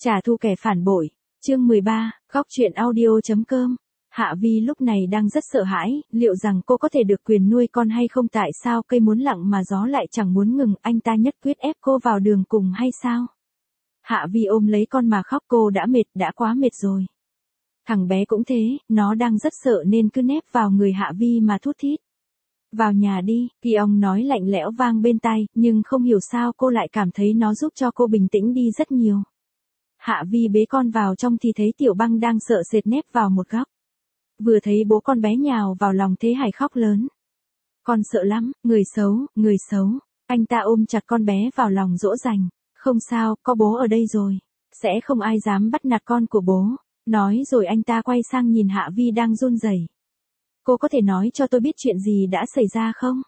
Trả thù kẻ phản bội. Chương 13, góc truyện audio.com. Hạ Vi lúc này đang rất sợ hãi, liệu rằng cô có thể được quyền nuôi con hay không, tại sao cây muốn lặng mà gió lại chẳng muốn ngừng, anh ta nhất quyết ép cô vào đường cùng hay sao? Hạ Vi ôm lấy con mà khóc, cô đã mệt, đã quá mệt rồi. Thằng bé cũng thế, nó đang rất sợ nên cứ nép vào người Hạ Vi mà thút thít. Vào nhà đi, Kỳ ông nói lạnh lẽo vang bên tai, nhưng không hiểu sao cô lại cảm thấy nó giúp cho cô bình tĩnh đi rất nhiều. Hạ Vi bế con vào trong thì thấy Tiểu Băng đang sợ sệt nép vào một góc. Vừa thấy bố con bé nhào vào lòng Thế Hải khóc lớn. Con sợ lắm, người xấu. Anh ta ôm chặt con bé vào lòng dỗ dành. Không sao, có bố ở đây rồi. Sẽ không ai dám bắt nạt con của bố. Nói rồi anh ta quay sang nhìn Hạ Vi đang run rẩy. Cô có thể nói cho tôi biết chuyện gì đã xảy ra không?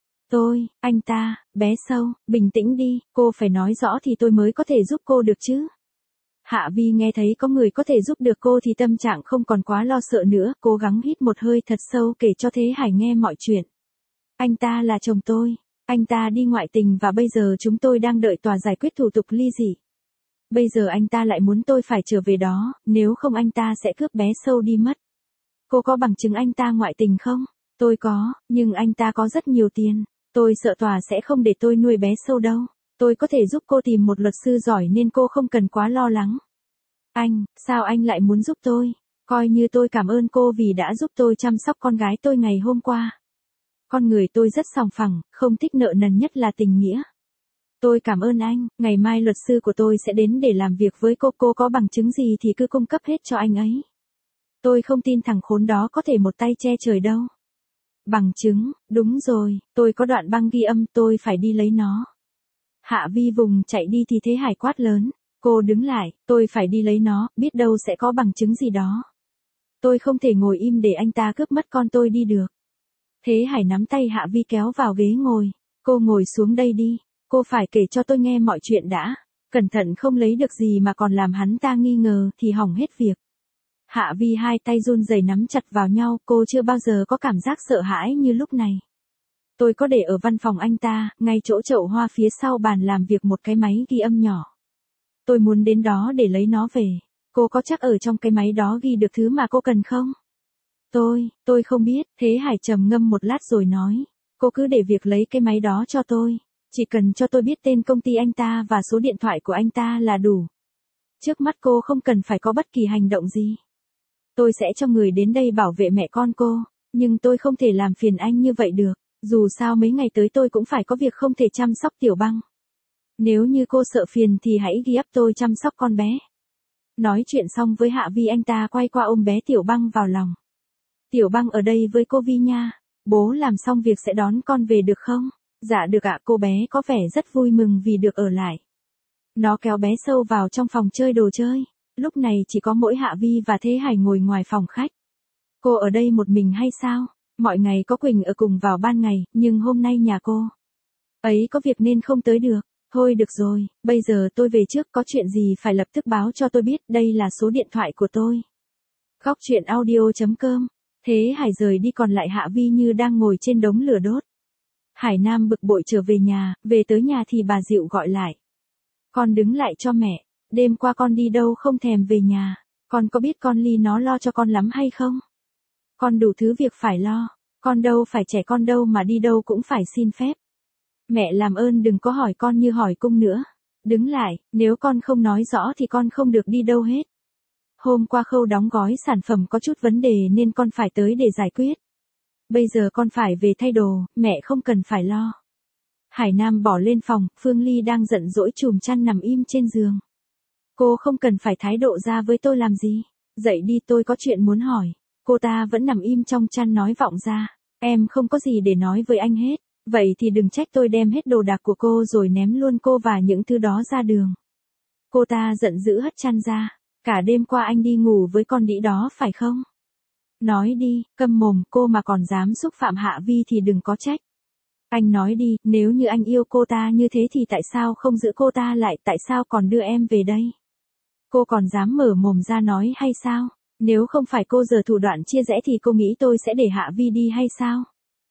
Anh ta, bé Sâu, bình tĩnh đi, cô phải nói rõ thì tôi mới có thể giúp cô được chứ. Hạ Vi nghe thấy có người có thể giúp được cô thì tâm trạng không còn quá lo sợ nữa, cố gắng hít một hơi thật sâu kể cho Thế Hải nghe mọi chuyện. Anh ta là chồng tôi, anh ta đi ngoại tình và bây giờ chúng tôi đang đợi tòa giải quyết thủ tục ly dị. Bây giờ anh ta lại muốn tôi phải trở về đó, nếu không anh ta sẽ cướp bé Sâu đi mất. Cô có bằng chứng anh ta ngoại tình không? Tôi có, nhưng anh ta có rất nhiều tiền. Tôi sợ tòa sẽ không để tôi nuôi bé Sâu đâu. Tôi có thể giúp cô tìm một luật sư giỏi nên cô không cần quá lo lắng. Sao anh lại muốn giúp tôi? Coi như tôi cảm ơn cô vì đã giúp tôi chăm sóc con gái tôi ngày hôm qua. Con người tôi rất sòng phẳng, không thích nợ nần, nhất là tình nghĩa. Tôi cảm ơn anh, ngày mai luật sư của tôi sẽ đến để làm việc với cô có bằng chứng gì thì cứ cung cấp hết cho anh ấy. Tôi không tin thằng khốn đó có thể một tay che trời đâu. Bằng chứng, đúng rồi, tôi có đoạn băng ghi âm, tôi phải đi lấy nó. Hạ Vi vùng chạy đi thì Thế Hải quát lớn. Cô đứng lại, tôi phải đi lấy nó, biết đâu sẽ có bằng chứng gì đó. Tôi không thể ngồi im để anh ta cướp mất con tôi đi được. Thế Hải nắm tay Hạ Vi kéo vào ghế ngồi. Cô ngồi xuống đây đi, cô phải kể cho tôi nghe mọi chuyện đã. Cẩn thận không lấy được gì mà còn làm hắn ta nghi ngờ thì hỏng hết việc. Hạ Vi hai tay run rẩy nắm chặt vào nhau, cô chưa bao giờ có cảm giác sợ hãi như lúc này. Tôi có để ở văn phòng anh ta, ngay chỗ chậu hoa phía sau bàn làm việc một cái máy ghi âm nhỏ. Tôi muốn đến đó để lấy nó về. Cô có chắc ở trong cái máy đó ghi được thứ mà cô cần không? Tôi không biết. Thế Hải trầm ngâm một lát rồi nói. Cô cứ để việc lấy cái máy đó cho tôi. Chỉ cần cho tôi biết tên công ty anh ta và số điện thoại của anh ta là đủ. Trước mắt cô không cần phải có bất kỳ hành động gì. Tôi sẽ cho người đến đây bảo vệ mẹ con cô. Nhưng tôi không thể làm phiền anh như vậy được. Dù sao mấy ngày tới tôi cũng phải có việc không thể chăm sóc Tiểu Băng. Nếu như cô sợ phiền thì hãy ghi ấp tôi chăm sóc con bé. Nói chuyện xong với Hạ Vi, anh ta quay qua ôm bé Tiểu Băng vào lòng. Tiểu Băng ở đây với cô Vi nha. Bố làm xong việc sẽ đón con về được không? Dạ được ạ. Cô bé có vẻ rất vui mừng vì được ở lại. Nó kéo bé Sâu vào trong phòng chơi đồ chơi. Lúc này chỉ có mỗi Hạ Vi và Thế Hải ngồi ngoài phòng khách. Cô ở đây một mình hay sao? Mọi ngày có Quỳnh ở cùng vào ban ngày, nhưng hôm nay nhà cô ấy có việc nên không tới được. Thôi được rồi, bây giờ tôi về trước, có chuyện gì phải lập tức báo cho tôi biết, đây là số điện thoại của tôi. Góc truyện audio.com. Thế Hải rời đi, còn lại Hạ Vi như đang ngồi trên đống lửa đốt. Hải Nam bực bội trở về nhà, về tới nhà thì bà Diệu gọi lại. Con đứng lại cho mẹ, đêm qua con đi đâu không thèm về nhà, con có biết con Ly nó lo cho con lắm hay không? Con đủ thứ việc phải lo, con đâu phải trẻ con đâu mà đi đâu cũng phải xin phép. Mẹ làm ơn đừng có hỏi con như hỏi cung nữa. Đứng lại, nếu con không nói rõ thì con không được đi đâu hết. Hôm qua khâu đóng gói sản phẩm có chút vấn đề nên con phải tới để giải quyết. Bây giờ con phải về thay đồ, mẹ không cần phải lo. Hải Nam bỏ lên phòng, Phương Ly đang giận dỗi chùm chăn nằm im trên giường. Cô không cần phải thái độ ra với tôi làm gì. Dậy đi, tôi có chuyện muốn hỏi. Cô ta vẫn nằm im trong chăn nói vọng ra. Em không có gì để nói với anh hết. Vậy thì đừng trách tôi đem hết đồ đạc của cô rồi ném luôn cô và những thứ đó ra đường. Cô ta giận dữ hất chăn ra. Cả đêm qua anh đi ngủ với con đĩ đó phải không? Nói đi, câm mồm, cô mà còn dám xúc phạm Hạ Vi thì đừng có trách. Anh nói đi, nếu như anh yêu cô ta như thế thì tại sao không giữ cô ta lại, tại sao còn đưa em về đây? Cô còn dám mở mồm ra nói hay sao? Nếu không phải cô giờ thủ đoạn chia rẽ thì cô nghĩ tôi sẽ để Hạ Vi đi hay sao?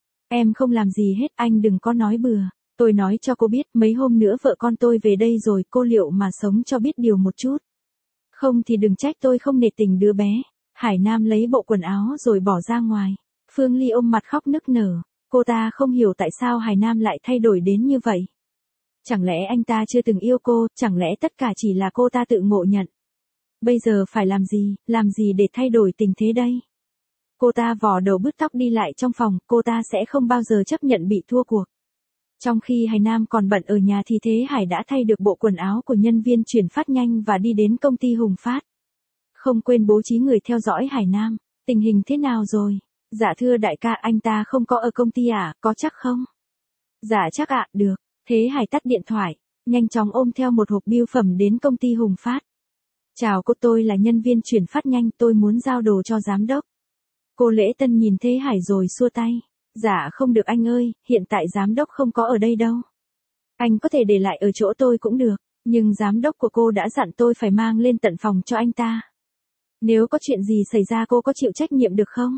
Em không làm gì hết, anh đừng có nói bừa. Tôi nói cho cô biết, mấy hôm nữa vợ con tôi về đây rồi, cô liệu mà sống cho biết điều một chút. Không thì đừng trách tôi không nể tình đứa bé. Hải Nam lấy bộ quần áo rồi bỏ ra ngoài. Phương Ly ôm mặt khóc nức nở. Cô ta không hiểu tại sao Hải Nam lại thay đổi đến như vậy. Chẳng lẽ anh ta chưa từng yêu cô, chẳng lẽ tất cả chỉ là cô ta tự ngộ nhận. Bây giờ phải làm gì để thay đổi tình thế đây? Cô ta vò đầu bứt tóc đi lại trong phòng, cô ta sẽ không bao giờ chấp nhận bị thua cuộc. Trong khi Hải Nam còn bận ở nhà thì Thế Hải đã thay được bộ quần áo của nhân viên chuyển phát nhanh và đi đến công ty Hùng Phát. Không quên bố trí người theo dõi Hải Nam. Tình hình thế nào rồi? Dạ thưa đại ca, anh ta không có ở công ty à, có chắc không? Dạ chắc ạ, được. Thế Hải tắt điện thoại, nhanh chóng ôm theo một hộp bưu phẩm đến công ty Hùng Phát. Chào cô, tôi là nhân viên chuyển phát nhanh, tôi muốn giao đồ cho giám đốc. Cô Lễ Tân nhìn Thế Hải rồi xua tay. Dạ không được anh ơi, hiện tại giám đốc không có ở đây đâu. Anh có thể để lại ở chỗ tôi cũng được, nhưng giám đốc của cô đã dặn tôi phải mang lên tận phòng cho anh ta. Nếu có chuyện gì xảy ra cô có chịu trách nhiệm được không?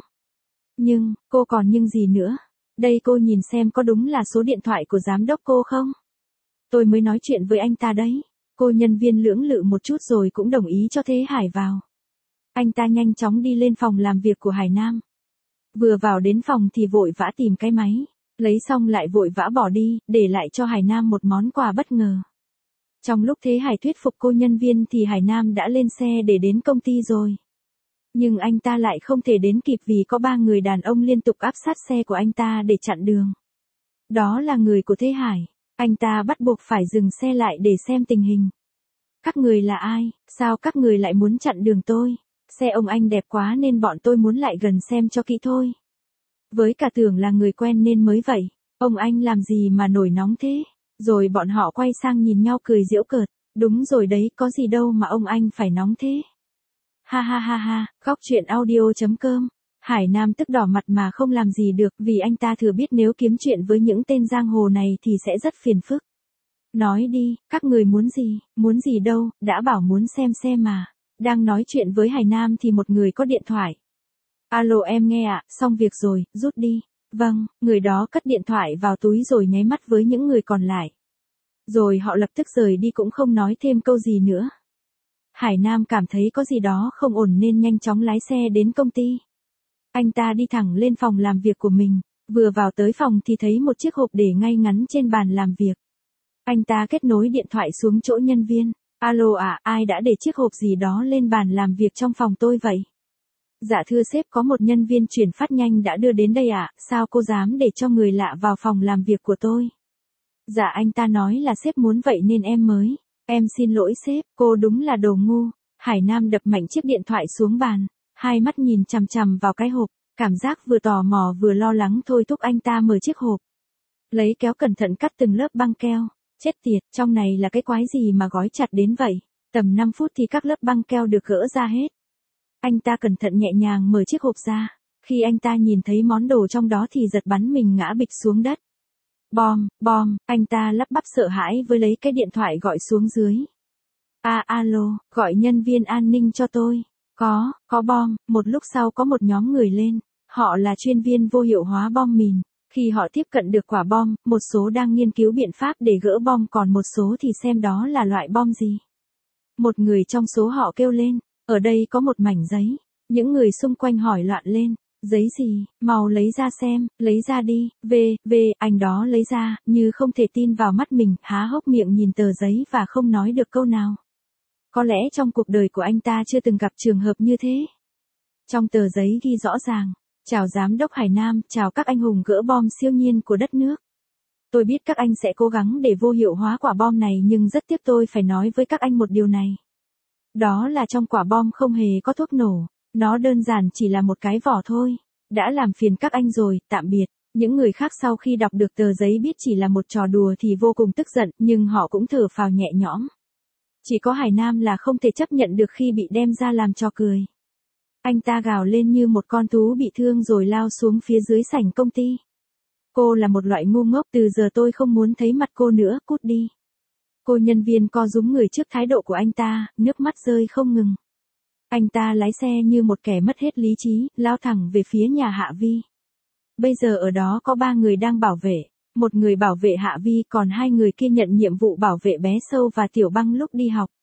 Cô còn nhưng gì nữa? Đây cô nhìn xem có đúng là số điện thoại của giám đốc cô không? Tôi mới nói chuyện với anh ta đấy. Cô nhân viên lưỡng lự một chút rồi cũng đồng ý cho Thế Hải vào. Anh ta nhanh chóng đi lên phòng làm việc của Hải Nam. Vừa vào đến phòng thì vội vã tìm cái máy, lấy xong lại vội vã bỏ đi, để lại cho Hải Nam một món quà bất ngờ. Trong lúc Thế Hải thuyết phục cô nhân viên thì Hải Nam đã lên xe để đến công ty rồi. Nhưng anh ta lại không thể đến kịp vì có 3 người đàn ông liên tục áp sát xe của anh ta để chặn đường. Đó là người của Thế Hải. Anh ta bắt buộc phải dừng xe lại để xem tình hình. Các người là ai? Sao các người lại muốn chặn đường tôi? Xe ông anh đẹp quá nên bọn tôi muốn lại gần xem cho kỹ thôi. Với cả tưởng là người quen nên mới vậy. Ông anh làm gì mà nổi nóng thế? Rồi bọn họ quay sang nhìn nhau cười giễu cợt. Đúng rồi đấy, có gì đâu mà ông anh phải nóng thế. Ha ha ha ha, góc chuyện audio.com. Hải Nam tức đỏ mặt mà không làm gì được vì anh ta thừa biết nếu kiếm chuyện với những tên giang hồ này thì sẽ rất phiền phức. Nói đi, các người muốn gì đâu, đã bảo muốn xem xe mà. Đang nói chuyện với Hải Nam thì một người có điện thoại. Alo em nghe ạ, xong việc rồi, rút đi. Vâng, người đó cất điện thoại vào túi rồi nháy mắt với những người còn lại. Rồi họ lập tức rời đi cũng không nói thêm câu gì nữa. Hải Nam cảm thấy có gì đó không ổn nên nhanh chóng lái xe đến công ty. Anh ta đi thẳng lên phòng làm việc của mình, vừa vào tới phòng thì thấy một chiếc hộp để ngay ngắn trên bàn làm việc. Anh ta kết nối điện thoại xuống chỗ nhân viên. Alo ạ, ai đã để chiếc hộp gì đó lên bàn làm việc trong phòng tôi vậy? Dạ thưa sếp, có một nhân viên chuyển phát nhanh đã đưa đến đây ạ, sao cô dám để cho người lạ vào phòng làm việc của tôi? Dạ anh ta nói là sếp muốn vậy nên em mới. Em xin lỗi sếp, cô đúng là đồ ngu. Hải Nam đập mạnh chiếc điện thoại xuống bàn, hai mắt nhìn chằm chằm vào cái hộp, cảm giác vừa tò mò vừa lo lắng thôi thúc anh ta mở chiếc hộp. Lấy kéo cẩn thận cắt từng lớp băng keo. Chết tiệt, trong này là cái quái gì mà gói chặt đến vậy? Tầm 5 phút thì các lớp băng keo được gỡ ra hết. Anh ta cẩn thận nhẹ nhàng mở chiếc hộp ra. Khi anh ta nhìn thấy món đồ trong đó thì giật bắn mình ngã bịch xuống đất. Bom, anh ta lắp bắp sợ hãi với lấy cái điện thoại gọi xuống dưới. Alo, gọi nhân viên an ninh cho tôi. Có bom. Một lúc sau có một nhóm người lên. Họ là chuyên viên vô hiệu hóa bom mìn. Khi họ tiếp cận được quả bom, một số đang nghiên cứu biện pháp để gỡ bom còn một số thì xem đó là loại bom gì. Một người trong số họ kêu lên, ở đây có một mảnh giấy. Những người xung quanh hỏi loạn lên, giấy gì, mau lấy ra xem, lấy ra đi, anh đó lấy ra, như không thể tin vào mắt mình, há hốc miệng nhìn tờ giấy và không nói được câu nào. Có lẽ trong cuộc đời của anh ta chưa từng gặp trường hợp như thế. Trong tờ giấy ghi rõ ràng. Chào Giám đốc Hải Nam, chào các anh hùng gỡ bom siêu nhiên của đất nước. Tôi biết các anh sẽ cố gắng để vô hiệu hóa quả bom này nhưng rất tiếc tôi phải nói với các anh một điều này. Đó là trong quả bom không hề có thuốc nổ, nó đơn giản chỉ là một cái vỏ thôi. Đã làm phiền các anh rồi, tạm biệt. Những người khác sau khi đọc được tờ giấy biết chỉ là một trò đùa thì vô cùng tức giận nhưng họ cũng thở phào nhẹ nhõm. Chỉ có Hải Nam là không thể chấp nhận được khi bị đem ra làm trò cười. Anh ta gào lên như một con thú bị thương rồi lao xuống phía dưới sảnh công ty. Cô là một loại ngu ngốc, từ giờ tôi không muốn thấy mặt cô nữa, cút đi. Cô nhân viên co rúm người trước thái độ của anh ta, nước mắt rơi không ngừng. Anh ta lái xe như một kẻ mất hết lý trí, lao thẳng về phía nhà Hạ Vi. Bây giờ ở đó có 3 người đang bảo vệ, một người bảo vệ Hạ Vi còn 2 người kia nhận nhiệm vụ bảo vệ bé Sâu và Tiểu Băng lúc đi học.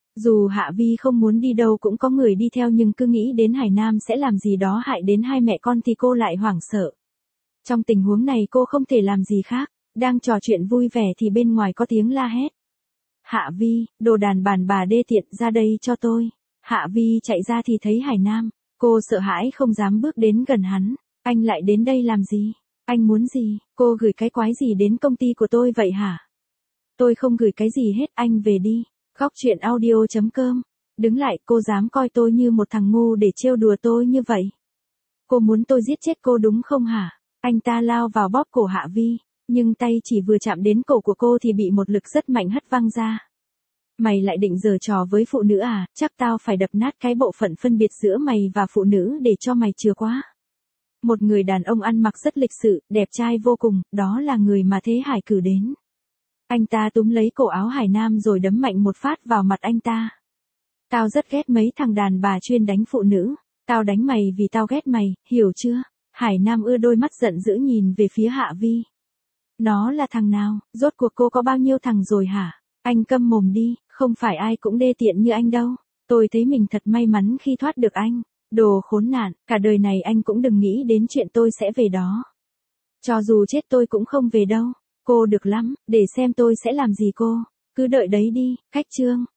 Dù Hạ Vi không muốn đi đâu cũng có người đi theo nhưng cứ nghĩ đến Hải Nam sẽ làm gì đó hại đến hai mẹ con thì cô lại hoảng sợ. Trong tình huống này cô không thể làm gì khác, đang trò chuyện vui vẻ thì bên ngoài có tiếng la hét. Hạ Vi, đồ đàn bà đê tiện, ra đây cho tôi. Hạ Vi chạy ra thì thấy Hải Nam, cô sợ hãi không dám bước đến gần hắn. Anh lại đến đây làm gì? Anh muốn gì? Cô gửi cái quái gì đến công ty của tôi vậy hả? Tôi không gửi cái gì hết, anh về đi. Góc chuyện audio.com. Đứng lại, cô dám coi tôi như một thằng ngu để trêu đùa tôi như vậy. Cô muốn tôi giết chết cô đúng không hả? Anh ta lao vào bóp cổ Hạ Vi, nhưng tay chỉ vừa chạm đến cổ của cô thì bị một lực rất mạnh hất văng ra. Mày lại định giở trò với phụ nữ à? Chắc tao phải đập nát cái bộ phận phân biệt giữa mày và phụ nữ để cho mày chừa quá. Một người đàn ông ăn mặc rất lịch sự, đẹp trai vô cùng, đó là người mà Thế Hải cử đến. Anh ta túm lấy cổ áo Hải Nam rồi đấm mạnh một phát vào mặt anh ta. Tao rất ghét mấy thằng đàn bà chuyên đánh phụ nữ. Tao đánh mày vì tao ghét mày, hiểu chưa? Hải Nam ưa đôi mắt giận dữ nhìn về phía Hạ Vi. Nó là thằng nào? Rốt cuộc cô có bao nhiêu thằng rồi hả? Anh câm mồm đi, không phải ai cũng đê tiện như anh đâu. Tôi thấy mình thật may mắn khi thoát được anh. Đồ khốn nạn, cả đời này anh cũng đừng nghĩ đến chuyện tôi sẽ về đó. Cho dù chết tôi cũng không về đâu. Cô được lắm, để xem tôi sẽ làm gì cô. Cứ đợi đấy đi, khách trương.